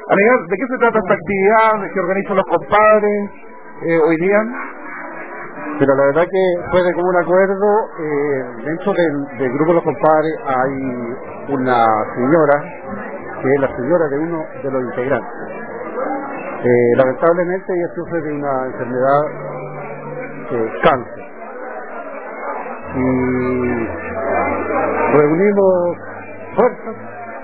Aníbal, ¿de qué se trata esta actividad que organizan los compadres hoy día? Pero la verdad que fue de común acuerdo. Dentro del grupo de los compadres hay una señora que es la señora de uno de los integrantes. Lamentablemente ella sufre de una enfermedad, cáncer, y reunimos fuerzas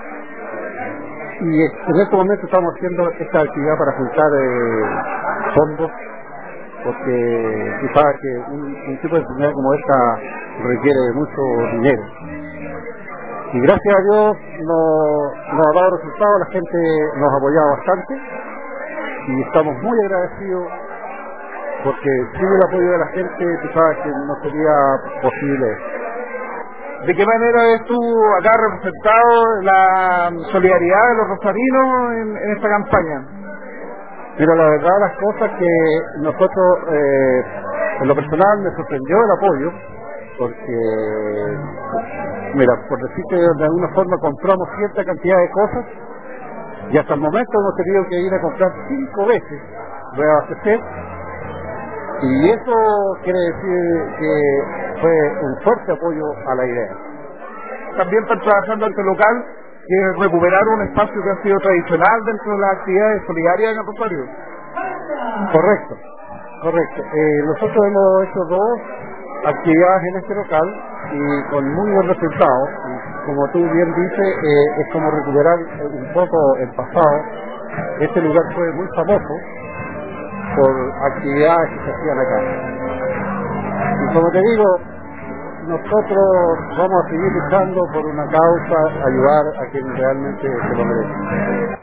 y en este momento estamos haciendo esta actividad para juntar fondos, porque tú sabes que un tipo de enfermedad como esta requiere de mucho dinero. Y gracias a Dios nos ha dado resultados, la gente nos ha apoyado bastante y estamos muy agradecidos, porque sin el apoyo de la gente, tú sabes que no sería posible. ¿De qué manera ves tú acá representado la solidaridad de los rosarinos en esta campaña? Mira, la verdad las cosas que nosotros, en lo personal me sorprendió el apoyo, porque, mira, por decirte de alguna forma compramos cierta cantidad de cosas y hasta el momento hemos tenido que ir a comprar 5 veces, reabastecer, y eso quiere decir que fue un fuerte apoyo a la idea. También están trabajando ante local, que es recuperar un espacio que ha sido tradicional dentro de las actividades solidarias en el Rosario. Correcto. Nosotros hemos hecho 2 actividades en este local y con muy buen resultado. Y como tú bien dices, es como recuperar un poco el pasado. Este lugar fue muy famoso por actividades que se hacían acá. Y como te digo, nosotros vamos a seguir luchando por una causa, ayudar a quien realmente se lo merece.